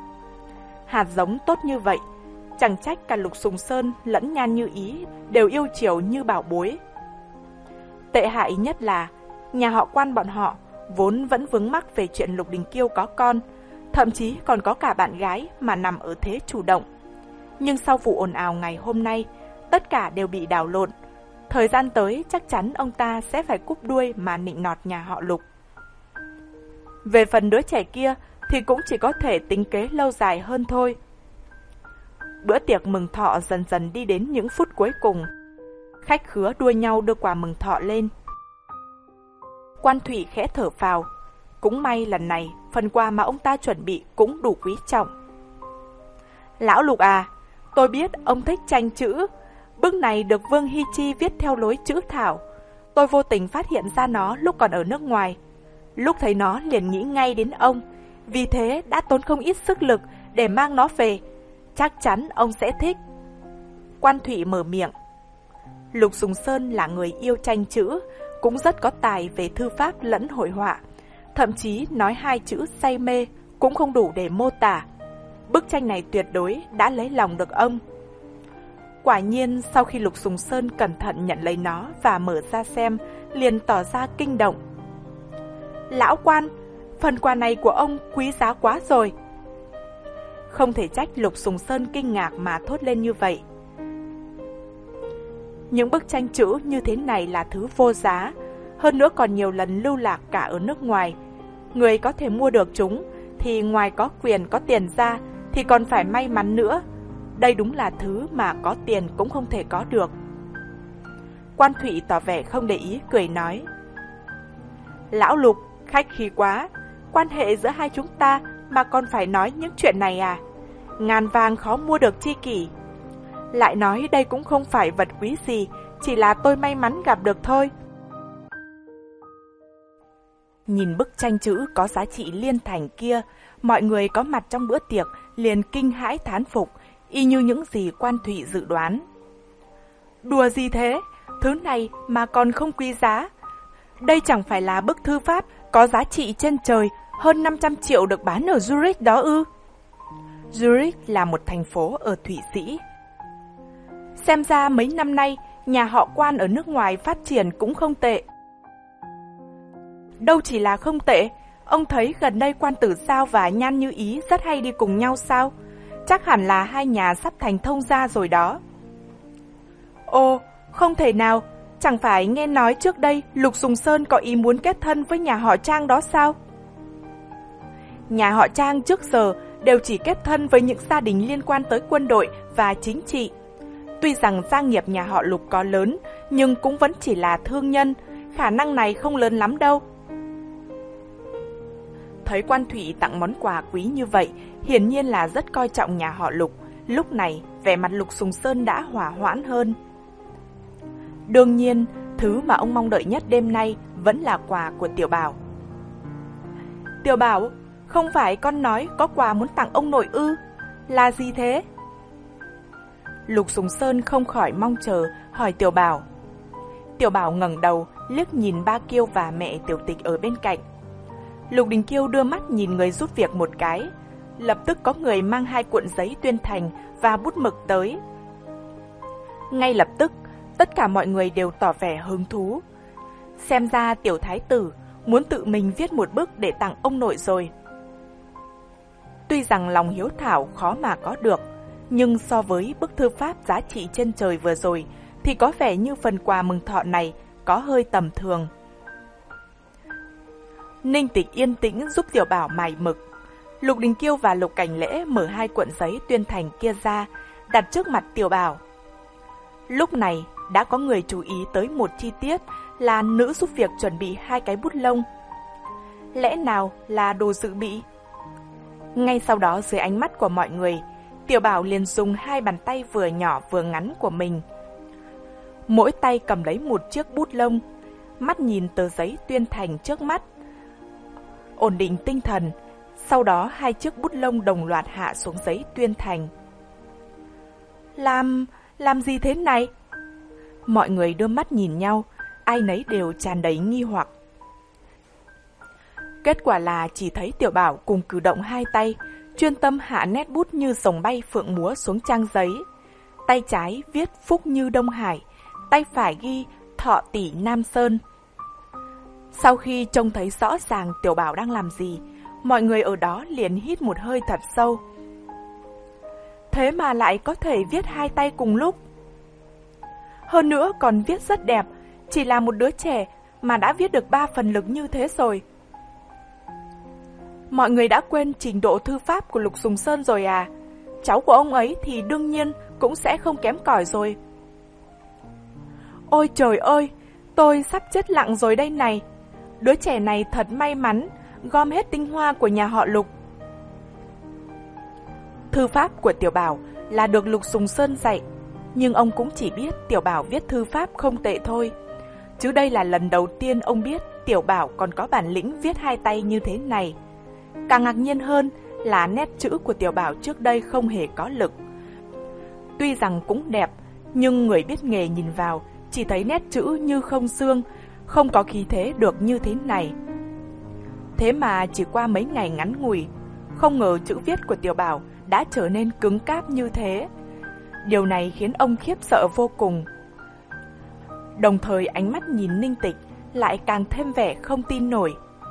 Hạt giống tốt như vậy, chẳng trách cả Lục Sùng Sơn lẫn Nhan Như Ý đều yêu chiều như bảo bối. Tệ hại nhất là nhà họ Quan bọn họ vốn vẫn vướng mắc về chuyện Lục Đình Kiêu có con, thậm chí còn có cả bạn gái mà nằm ở thế chủ động. Nhưng sau vụ ồn ào ngày hôm nay, tất cả đều bị đảo lộn. Thời gian tới chắc chắn ông ta sẽ phải cúp đuôi mà nịnh nọt nhà họ Lục. Về phần đứa trẻ kia thì cũng chỉ có thể tính kế lâu dài hơn thôi. Bữa tiệc mừng thọ dần dần đi đến những phút cuối cùng. Khách khứa đua nhau đưa quà mừng thọ lên. Quan Thụy khẽ thở phào. Cũng may lần này phần quà mà ông ta chuẩn bị cũng đủ quý trọng. Lão Lục à, tôi biết ông thích tranh chữ. Bức này được Vương Hy Chi viết theo lối chữ thảo. Tôi vô tình phát hiện ra nó lúc còn ở nước ngoài. Lúc thấy nó liền nghĩ ngay đến ông, vì thế đã tốn không ít sức lực để mang nó về. Chắc chắn ông sẽ thích. Quan Thụy mở miệng. Lục Sùng Sơn là người yêu tranh chữ, cũng rất có tài về thư pháp lẫn hội họa. Thậm chí nói hai chữ say mê cũng không đủ để mô tả. Bức tranh này tuyệt đối đã lấy lòng được ông. Quả nhiên sau khi Lục Sùng Sơn cẩn thận nhận lấy nó và mở ra xem, liền tỏ ra kinh động. Lão Quan, phần quà này của ông quý giá quá rồi. Không thể trách Lục Sùng Sơn kinh ngạc mà thốt lên như vậy. Những bức tranh chữ như thế này là thứ vô giá, hơn nữa còn nhiều lần lưu lạc cả ở nước ngoài. Người có thể mua được chúng thì ngoài có quyền có tiền ra thì còn phải may mắn nữa. Đây đúng là thứ mà có tiền cũng không thể có được. Quan Thụy tỏ vẻ không để ý, cười nói. Lão Lục, khách khí quá. Quan hệ giữa hai chúng ta mà còn phải nói những chuyện này à? Ngàn vàng khó mua được chi kỷ. Lại nói đây cũng không phải vật quý gì, chỉ là tôi may mắn gặp được thôi. Nhìn bức tranh chữ có giá trị liên thành kia, mọi người có mặt trong bữa tiệc liền kinh hãi thán phục, y như những gì Quan Thụy dự đoán. Đùa gì thế? Thứ này mà còn không quý giá. Đây chẳng phải là bức thư pháp có giá trị trên trời, hơn năm trăm triệu được bán ở Zurich đó ư? Zurich là một thành phố ở Thụy Sĩ. Xem ra mấy năm nay, nhà họ Quan ở nước ngoài phát triển cũng không tệ. Đâu chỉ là không tệ, ông thấy gần đây Quan Tử Giao và Nhan Như Ý rất hay đi cùng nhau sao? Chắc hẳn là hai nhà sắp thành thông gia rồi đó. Ồ, không thể nào, chẳng phải nghe nói trước đây Lục Sùng Sơn có ý muốn kết thân với nhà họ Trang đó sao? Nhà họ Trang trước giờ đều chỉ kết thân với những gia đình liên quan tới quân đội và chính trị. Tuy rằng gia nghiệp nhà họ Lục có lớn, nhưng cũng vẫn chỉ là thương nhân, khả năng này không lớn lắm đâu. Thấy Quan Thụy tặng món quà quý như vậy, hiển nhiên là rất coi trọng nhà họ Lục. Lúc này, vẻ mặt Lục Sùng Sơn đã hỏa hoãn hơn. Đương nhiên, thứ mà ông mong đợi nhất đêm nay vẫn là quà của Tiểu Bảo. Tiểu Bảo, không phải con nói có quà muốn tặng ông nội ư? Là gì thế? Lục Sùng Sơn không khỏi mong chờ, hỏi Tiểu Bảo. Tiểu Bảo ngẩng đầu, liếc nhìn ba Kiêu và mẹ Tiểu Tịch ở bên cạnh. Lục Đình Kiêu đưa mắt nhìn người giúp việc một cái. Lập tức có người mang hai cuộn giấy tuyên thành và bút mực tới. Ngay lập tức, tất cả mọi người đều tỏ vẻ hứng thú. Xem ra Tiểu Thái tử muốn tự mình viết một bức để tặng ông nội rồi. Tuy rằng lòng hiếu thảo khó mà có được, nhưng so với bức thư pháp giá trị trên trời vừa rồi thì có vẻ như phần quà mừng thọ này có hơi tầm thường. Ninh Tịch yên tĩnh giúp Tiểu Bảo mài mực. Lục Đình Kiêu và Lục Cảnh Lễ mở hai cuộn giấy tuyên thành kia ra, đặt trước mặt Tiểu Bảo. Lúc này đã có người chú ý tới một chi tiết là nữ giúp việc chuẩn bị hai cái bút lông. Lẽ nào là đồ dự bị? Ngay sau đó dưới ánh mắt của mọi người, Tiểu Bảo liền dùng hai bàn tay vừa nhỏ vừa ngắn của mình. Mỗi tay cầm lấy một chiếc bút lông, mắt nhìn tờ giấy tuyên thành trước mắt. Ổn định tinh thần, sau đó hai chiếc bút lông đồng loạt hạ xuống giấy tuyên thành. Làm... làm gì thế này? Mọi người đưa mắt nhìn nhau, ai nấy đều tràn đầy nghi hoặc. Kết quả là chỉ thấy Tiểu Bảo cùng cử động hai tay, chuyên tâm hạ nét bút như rồng bay phượng múa xuống trang giấy. Tay trái viết Phúc Như Đông Hải, tay phải ghi Thọ Tỷ Nam Sơn. Sau khi trông thấy rõ ràng Tiểu Bảo đang làm gì, mọi người ở đó liền hít một hơi thật sâu. Thế mà lại có thể viết hai tay cùng lúc. Hơn nữa còn viết rất đẹp, chỉ là một đứa trẻ mà đã viết được ba phần lực như thế rồi. Mọi người đã quên trình độ thư pháp của Lục Sùng Sơn rồi à? Cháu của ông ấy thì đương nhiên cũng sẽ không kém cỏi rồi. Ôi trời ơi, tôi sắp chết lặng rồi đây này. Đứa trẻ này thật may mắn, gom hết tinh hoa của nhà họ Lục. Thư pháp của Tiểu Bảo là được Lục Sùng Sơn dạy, nhưng ông cũng chỉ biết Tiểu Bảo viết thư pháp không tệ thôi. Chứ đây là lần đầu tiên ông biết Tiểu Bảo còn có bản lĩnh viết hai tay như thế này. Càng ngạc nhiên hơn là nét chữ của Tiểu Bảo trước đây không hề có lực. Tuy rằng cũng đẹp, nhưng người biết nghề nhìn vào chỉ thấy nét chữ như không xương, không có khí thế được như thế này. Thế mà chỉ qua mấy ngày ngắn ngủi, không ngờ chữ viết của Tiểu Bảo đã trở nên cứng cáp như thế. Điều này khiến ông khiếp sợ vô cùng. Đồng thời ánh mắt nhìn Ninh Tịch lại càng thêm vẻ không tin nổi.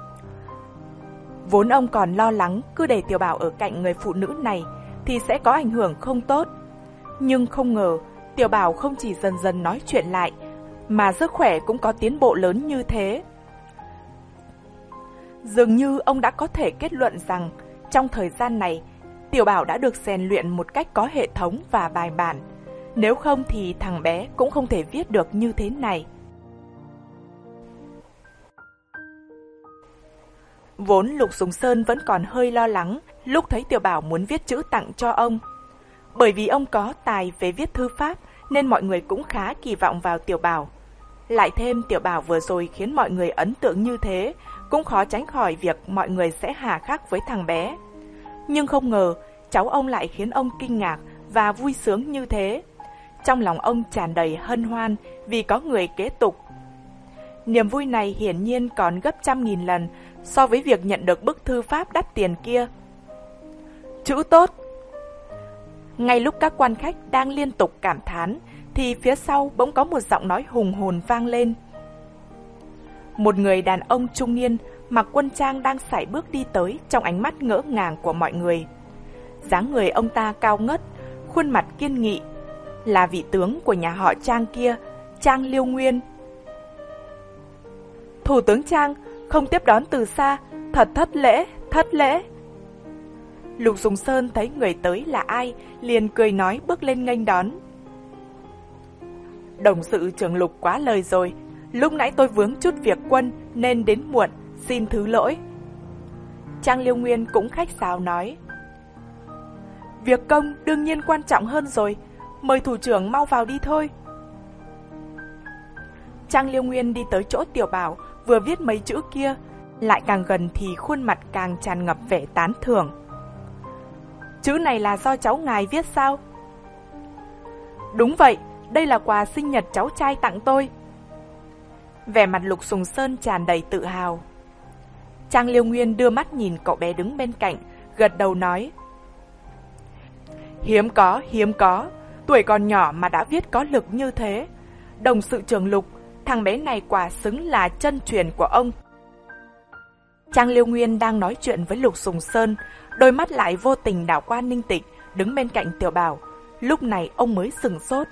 Vốn ông còn lo lắng cứ để Tiểu Bảo ở cạnh người phụ nữ này thì sẽ có ảnh hưởng không tốt. Nhưng không ngờ Tiểu Bảo không chỉ dần dần nói chuyện lại, mà sức khỏe cũng có tiến bộ lớn như thế. Dường như ông đã có thể kết luận rằng trong thời gian này, Tiểu Bảo đã được rèn luyện một cách có hệ thống và bài bản. Nếu không thì thằng bé cũng không thể viết được như thế này. Vốn Lục Sùng Sơn vẫn còn hơi lo lắng lúc thấy Tiểu Bảo muốn viết chữ tặng cho ông. Bởi vì ông có tài về viết thư pháp nên mọi người cũng khá kỳ vọng vào Tiểu Bảo. Lại thêm Tiểu Bảo vừa rồi khiến mọi người ấn tượng như thế, cũng khó tránh khỏi việc mọi người sẽ hà khắc với thằng bé. Nhưng không ngờ, cháu ông lại khiến ông kinh ngạc và vui sướng như thế. Trong lòng ông tràn đầy hân hoan vì có người kế tục. Niềm vui này hiển nhiên còn gấp trăm nghìn lần so với việc nhận được bức thư pháp đắt tiền kia. Chữ tốt! Ngay lúc các quan khách đang liên tục cảm thán, thì phía sau bỗng có một giọng nói hùng hồn vang lên. Một người đàn ông trung niên mặc quân trang đang sải bước đi tới trong ánh mắt ngỡ ngàng của mọi người. Dáng người ông ta cao ngất, khuôn mặt kiên nghị, là vị tướng của nhà họ Trang kia, Trang Liêu Nguyên. Thủ tướng Trang không tiếp đón từ xa, thật thất lễ, thất lễ. Lục Sùng Sơn thấy người tới là ai, liền cười nói bước lên nghênh đón. Đồng sự trưởng Lục quá lời rồi, lúc nãy tôi vướng chút việc quân nên đến muộn, xin thứ lỗi. Trang Liêu Nguyên cũng khách sáo nói. Việc công đương nhiên quan trọng hơn rồi, mời thủ trưởng mau vào đi thôi. Trang Liêu Nguyên đi tới chỗ Tiểu Bảo vừa viết mấy chữ kia, lại càng gần thì khuôn mặt càng tràn ngập vẻ tán thưởng. Chữ này là do cháu ngài viết sao? Đúng vậy, đây là quà sinh nhật cháu trai tặng tôi. Vẻ mặt Lục Sùng Sơn tràn đầy tự hào. Trang Liêu Nguyên đưa mắt nhìn cậu bé đứng bên cạnh, gật đầu nói. Hiếm có, hiếm có, tuổi còn nhỏ mà đã viết có lực như thế. Đồng sự trưởng Lục, thằng bé này quả xứng là chân truyền của ông. Trang Liêu Nguyên đang nói chuyện với Lục Sùng Sơn, đôi mắt lại vô tình đảo qua Ninh Tịch đứng bên cạnh Tiểu Bảo. Lúc này ông mới sửng sốt.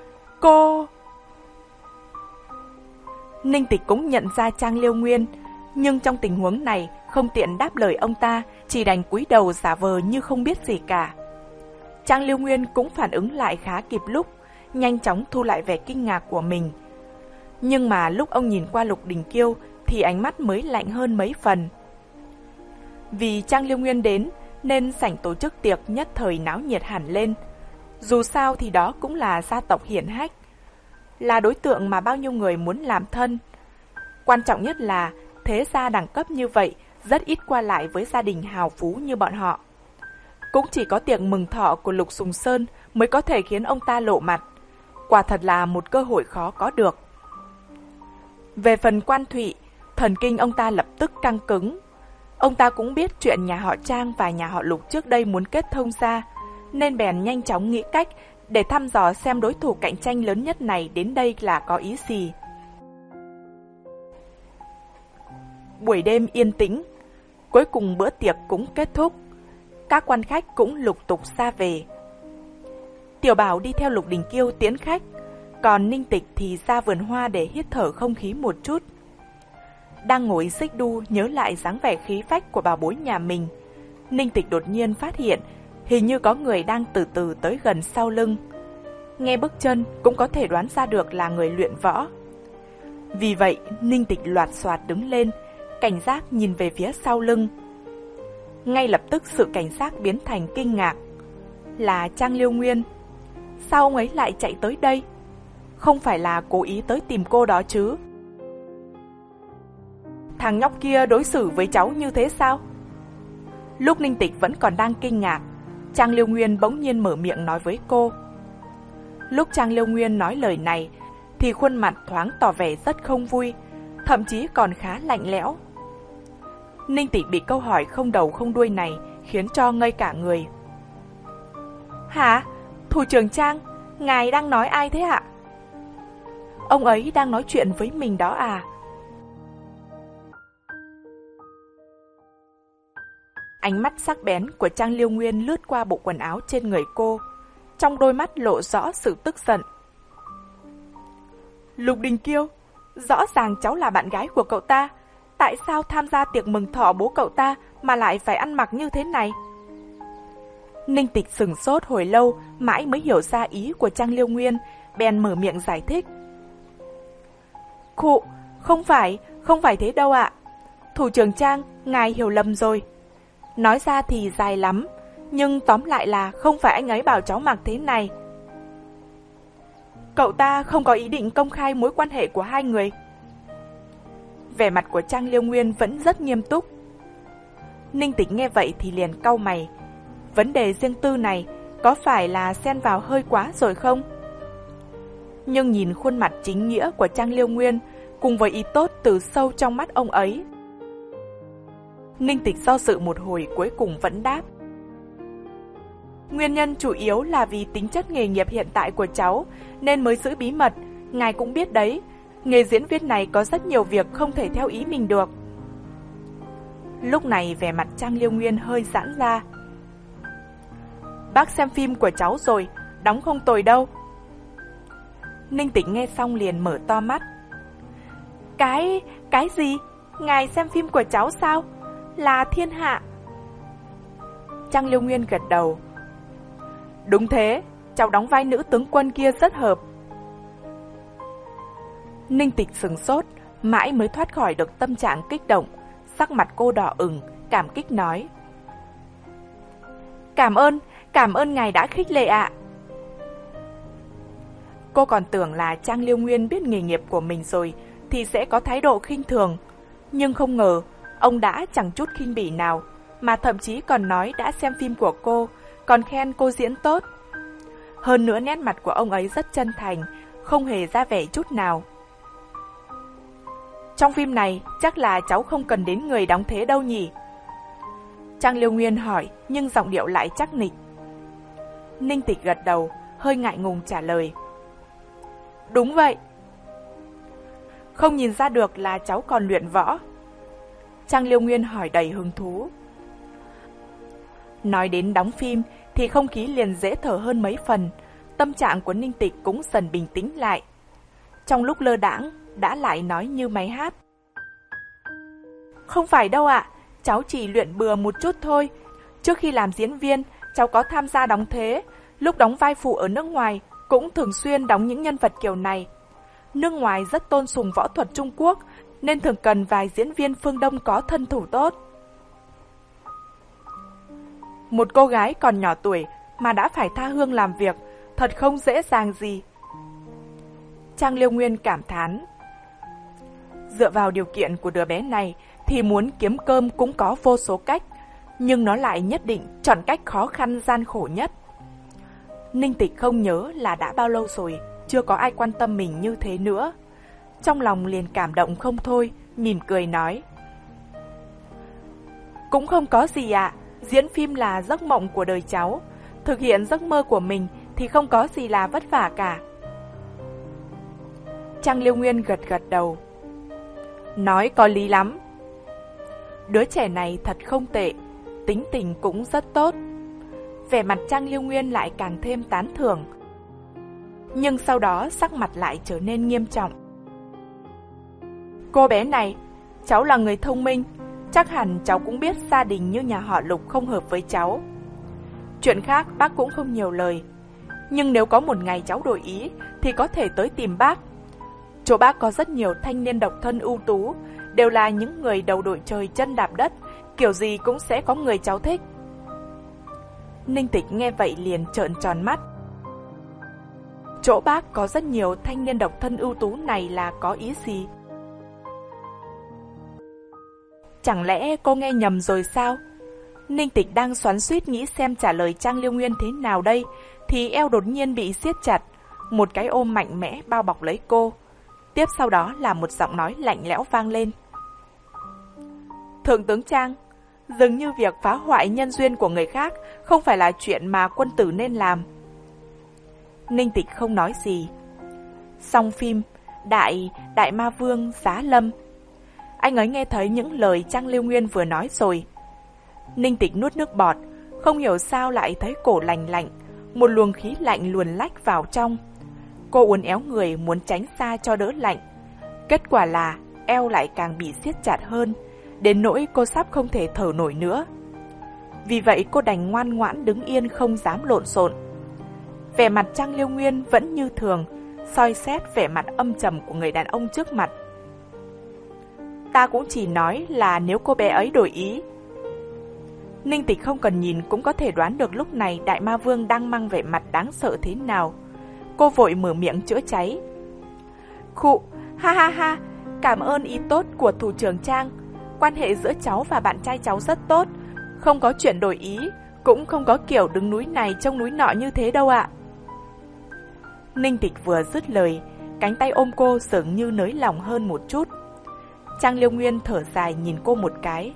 Cô... Ninh Tịch cũng nhận ra Trang Liêu Nguyên, Nhưng trong tình huống này, không tiện đáp lời ông ta, chỉ đành cúi đầu giả vờ như không biết gì cả. Trang Liêu Nguyên cũng phản ứng lại khá kịp lúc, nhanh chóng thu lại vẻ kinh ngạc của mình. Nhưng mà lúc ông nhìn qua Lục Đình Kiêu thì ánh mắt mới lạnh hơn mấy phần. Vì Trang Liêu Nguyên đến nên sảnh tổ chức tiệc nhất thời náo nhiệt hẳn lên. Dù sao thì đó cũng là gia tộc hiển hách, là đối tượng mà bao nhiêu người muốn làm thân. Quan trọng nhất là thế gia đẳng cấp như vậy rất ít qua lại với gia đình hào phú như bọn họ. Cũng chỉ có tiệc mừng thọ của Lục Sùng Sơn mới có thể khiến ông ta lộ mặt. Quả thật là một cơ hội khó có được. Về phần Quan Thụy, thần kinh ông ta lập tức căng cứng. Ông ta cũng biết chuyện nhà họ Trang và nhà họ Lục trước đây muốn kết thông ra, nên bèn nhanh chóng nghĩ cách để thăm dò xem đối thủ cạnh tranh lớn nhất này đến đây là có ý gì. Buổi đêm yên tĩnh, cuối cùng bữa tiệc cũng kết thúc. Các quan khách cũng lục tục ra về. Tiểu Bảo đi theo Lục Đình Kiêu tiễn khách, còn Ninh Tịch thì ra vườn hoa để hít thở không khí một chút. Đang ngồi xích đu nhớ lại dáng vẻ khí phách của bảo bối nhà mình, Ninh Tịch đột nhiên phát hiện hình như có người đang từ từ tới gần sau lưng. Nghe bước chân cũng có thể đoán ra được là người luyện võ. Vì vậy Ninh Tịch loạt soạt đứng lên, cảnh giác nhìn về phía sau lưng. Ngay lập tức sự cảnh giác biến thành kinh ngạc. Là Trang Liêu Nguyên. Sao ông ấy lại chạy tới đây? Không phải là cố ý tới tìm cô đó chứ? Thằng nhóc kia đối xử với cháu như thế sao? Lúc Ninh Tịch vẫn còn đang kinh ngạc, Trang Liêu Nguyên bỗng nhiên mở miệng nói với cô. Lúc Trang Liêu Nguyên nói lời này thì khuôn mặt thoáng tỏ vẻ rất không vui, thậm chí còn khá lạnh lẽo. Ninh Tịch bị câu hỏi không đầu không đuôi này khiến cho ngây cả người. Hả? Thủ trưởng Trang, ngài đang nói ai thế ạ? Ông ấy đang nói chuyện với mình đó à? Ánh mắt sắc bén của Trang Liêu Nguyên lướt qua bộ quần áo trên người cô, trong đôi mắt lộ rõ sự tức giận. Lục Đình Kiêu, rõ ràng cháu là bạn gái của cậu ta, tại sao tham gia tiệc mừng thọ bố cậu ta mà lại phải ăn mặc như thế này? Ninh Tịch sửng sốt hồi lâu, mãi mới hiểu ra ý của Trang Liêu Nguyên, bèn mở miệng giải thích. Khụ, không phải, không phải thế đâu ạ. Thủ trưởng Trang, ngài hiểu lầm rồi. Nói ra thì dài lắm, nhưng tóm lại là không phải anh ấy bảo cháu mặc thế này. Cậu ta không có ý định công khai mối quan hệ của hai người. Vẻ mặt của Trang Liêu Nguyên vẫn rất nghiêm túc. Ninh Tịch nghe vậy thì liền cau mày. Vấn đề riêng tư này có phải là xen vào hơi quá rồi không? Nhưng nhìn khuôn mặt chính nghĩa của Trang Liêu Nguyên cùng với ý tốt từ sâu trong mắt ông ấy, Ninh Tịch do dự một hồi cuối cùng vẫn đáp. Nguyên nhân chủ yếu là vì tính chất nghề nghiệp hiện tại của cháu nên mới giữ bí mật. Ngài cũng biết đấy, nghề diễn viên này có rất nhiều việc không thể theo ý mình được. Lúc này vẻ mặt Trang Liêu Nguyên hơi giãn ra. Bác xem phim của cháu rồi, đóng không tồi đâu. Ninh Tịch nghe xong liền mở to mắt. Cái... cái gì? Ngài xem phim của cháu sao? Là Thiên Hạ. Trang Liêu Nguyên gật đầu. Đúng thế, cháu đóng vai nữ tướng quân kia rất hợp. Ninh Tịch sửng sốt, mãi mới thoát khỏi được tâm trạng kích động. Sắc mặt cô đỏ ửng, cảm kích nói. Cảm ơn, cảm ơn ngài đã khích lệ ạ. Cô còn tưởng là Trang Liêu Nguyên biết nghề nghiệp của mình rồi thì sẽ có thái độ khinh thường. Nhưng không ngờ, ông đã chẳng chút khinh bỉ nào, mà thậm chí còn nói đã xem phim của cô, còn khen cô diễn tốt. Hơn nữa nét mặt của ông ấy rất chân thành, không hề ra vẻ chút nào. Trong phim này, chắc là cháu không cần đến người đóng thế đâu nhỉ? Trang Liêu Nguyên hỏi, nhưng giọng điệu lại chắc nịch. Ninh Tịch gật đầu, hơi ngại ngùng trả lời. Đúng vậy. Không nhìn ra được là cháu còn luyện võ. Trang Liêu Nguyên hỏi đầy hứng thú. Nói đến đóng phim thì không khí liền dễ thở hơn mấy phần. Tâm trạng của Ninh Tịch cũng dần bình tĩnh lại. Trong lúc lơ đãng đã lại nói như máy hát. Không phải đâu ạ, cháu chỉ luyện bừa một chút thôi. Trước khi làm diễn viên, cháu có tham gia đóng thế. Lúc đóng vai phụ ở nước ngoài, cũng thường xuyên đóng những nhân vật kiểu này. Nước ngoài rất tôn sùng võ thuật Trung Quốc, nên thường cần vài diễn viên phương Đông có thân thủ tốt. Một cô gái còn nhỏ tuổi mà đã phải tha hương làm việc, thật không dễ dàng gì. Trang Liêu Nguyên cảm thán. Dựa vào điều kiện của đứa bé này thì muốn kiếm cơm cũng có vô số cách, nhưng nó lại nhất định chọn cách khó khăn gian khổ nhất. Ninh Tịch không nhớ là đã bao lâu rồi chưa có ai quan tâm mình như thế nữa. Trong lòng liền cảm động không thôi, mỉm cười nói. Cũng không có gì ạ, diễn phim là giấc mộng của đời cháu. Thực hiện giấc mơ của mình thì không có gì là vất vả cả. Trang Liêu Nguyên gật gật đầu. Nói có lý lắm. Đứa trẻ này thật không tệ, tính tình cũng rất tốt. Vẻ mặt Trang Liêu Nguyên lại càng thêm tán thưởng. Nhưng sau đó sắc mặt lại trở nên nghiêm trọng. Cô bé này, cháu là người thông minh, chắc hẳn cháu cũng biết gia đình như nhà họ Lục không hợp với cháu. Chuyện khác bác cũng không nhiều lời, nhưng nếu có một ngày cháu đổi ý thì có thể tới tìm bác. Chỗ bác có rất nhiều thanh niên độc thân ưu tú, đều là những người đầu đội trời chân đạp đất, kiểu gì cũng sẽ có người cháu thích. Ninh Tịch nghe vậy liền trợn tròn mắt. Chỗ bác có rất nhiều thanh niên độc thân ưu tú này là có ý gì? Chẳng lẽ cô nghe nhầm rồi sao? Ninh Tịch đang xoắn xuýt nghĩ xem trả lời Trang Liêu Nguyên thế nào đây, thì eo đột nhiên bị siết chặt, một cái ôm mạnh mẽ bao bọc lấy cô. Tiếp sau đó là một giọng nói lạnh lẽo vang lên. Thượng tướng Trang, dường như việc phá hoại nhân duyên của người khác không phải là chuyện mà quân tử nên làm. Ninh Tịch không nói gì. Xong phim, Đại, Đại Ma Vương, Giá Lâm. Anh ấy nghe thấy những lời Trang Liêu Nguyên vừa nói rồi. Ninh Tịch nuốt nước bọt, không hiểu sao lại thấy cổ lạnh lạnh, một luồng khí lạnh luồn lách vào trong. Cô uốn éo người muốn tránh xa cho đỡ lạnh. Kết quả là eo lại càng bị siết chặt hơn, đến nỗi cô sắp không thể thở nổi nữa. Vì vậy cô đành ngoan ngoãn đứng yên không dám lộn xộn. Vẻ mặt Trang Liêu Nguyên vẫn như thường, soi xét vẻ mặt âm trầm của người đàn ông trước mặt. Ta cũng chỉ nói là nếu cô bé ấy đổi ý. Ninh Tịch không cần nhìn cũng có thể đoán được lúc này Đại Ma Vương đang mang vẻ mặt đáng sợ thế nào. Cô vội mở miệng chữa cháy. Khụ, ha ha ha, cảm ơn ý tốt của thủ trưởng Trang. Quan hệ giữa cháu và bạn trai cháu rất tốt, không có chuyện đổi ý, cũng không có kiểu đứng núi này trông núi nọ như thế đâu ạ. Ninh Tịch vừa dứt lời, cánh tay ôm cô dường như nới lỏng hơn một chút. Trang Liêu Nguyên thở dài nhìn cô một cái.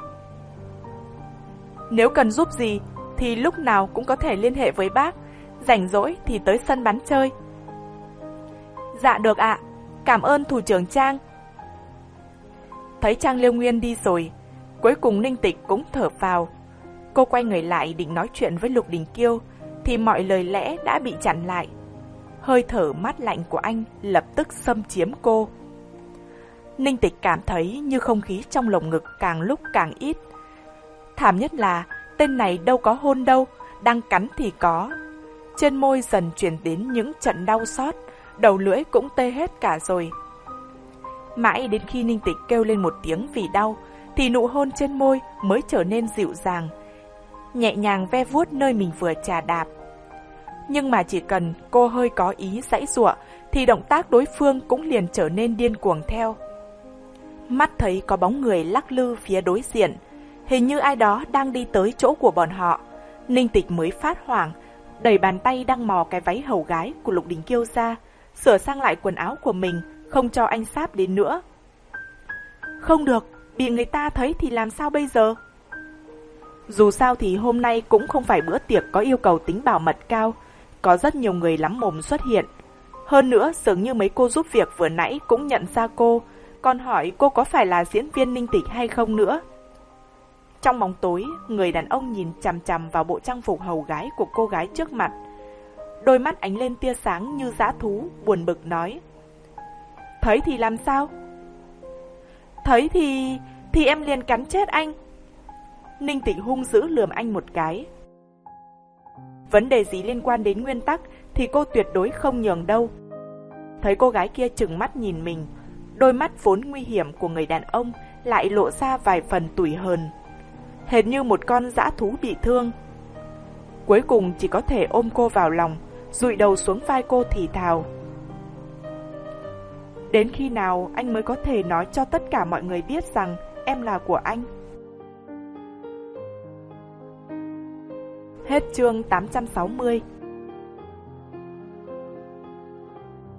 Nếu cần giúp gì thì lúc nào cũng có thể liên hệ với bác, rảnh rỗi thì tới sân bắn chơi. Dạ được ạ, cảm ơn thủ trưởng Trang. Thấy Trang Liêu Nguyên đi rồi, cuối cùng Ninh Tịch cũng thở phào. Cô quay người lại định nói chuyện với Lục Đình Kiêu, thì mọi lời lẽ đã bị chặn lại. Hơi thở mát lạnh của anh lập tức xâm chiếm cô. Ninh Tịch cảm thấy như không khí trong lồng ngực càng lúc càng ít. Thảm nhất là tên này đâu có hôn đâu, đang cắn thì có. Trên môi dần truyền đến những trận đau xót, đầu lưỡi cũng tê hết cả rồi. Mãi đến khi Ninh Tịch kêu lên một tiếng vì đau, thì nụ hôn trên môi mới trở nên dịu dàng, nhẹ nhàng ve vuốt nơi mình vừa chà đạp. Nhưng mà chỉ cần cô hơi có ý giãy giụa, thì động tác đối phương cũng liền trở nên điên cuồng theo. Mắt thấy có bóng người lắc lư phía đối diện, hình như ai đó đang đi tới chỗ của bọn họ. Ninh Tịch mới phát hoảng, đẩy bàn tay đang mò cái váy hầu gái của Lục Đình Kiêu ra, sửa sang lại quần áo của mình, không cho anh sáp đến nữa. Không được, bị người ta thấy thì làm sao bây giờ? Dù sao thì hôm nay cũng không phải bữa tiệc có yêu cầu tính bảo mật cao, có rất nhiều người lắm mồm xuất hiện. Hơn nữa, dường như mấy cô giúp việc vừa nãy cũng nhận ra cô, còn hỏi cô có phải là diễn viên Ninh Tịch hay không nữa. Trong bóng tối, người đàn ông nhìn chằm chằm vào bộ trang phục hầu gái của cô gái trước mặt. Đôi mắt ánh lên tia sáng như dã thú, buồn bực nói. Thấy thì làm sao? Thấy thì... thì em liền cắn chết anh. Ninh Tịch hung dữ lườm anh một cái. Vấn đề gì liên quan đến nguyên tắc thì cô tuyệt đối không nhường đâu. Thấy cô gái kia trừng mắt nhìn mình, đôi mắt vốn nguy hiểm của người đàn ông lại lộ ra vài phần tủi hờn, hệt như một con dã thú bị thương. Cuối cùng chỉ có thể ôm cô vào lòng, dụi đầu xuống vai cô thì thào. Đến khi nào anh mới có thể nói cho tất cả mọi người biết rằng em là của anh? Hết chương tám trăm sáu mươi.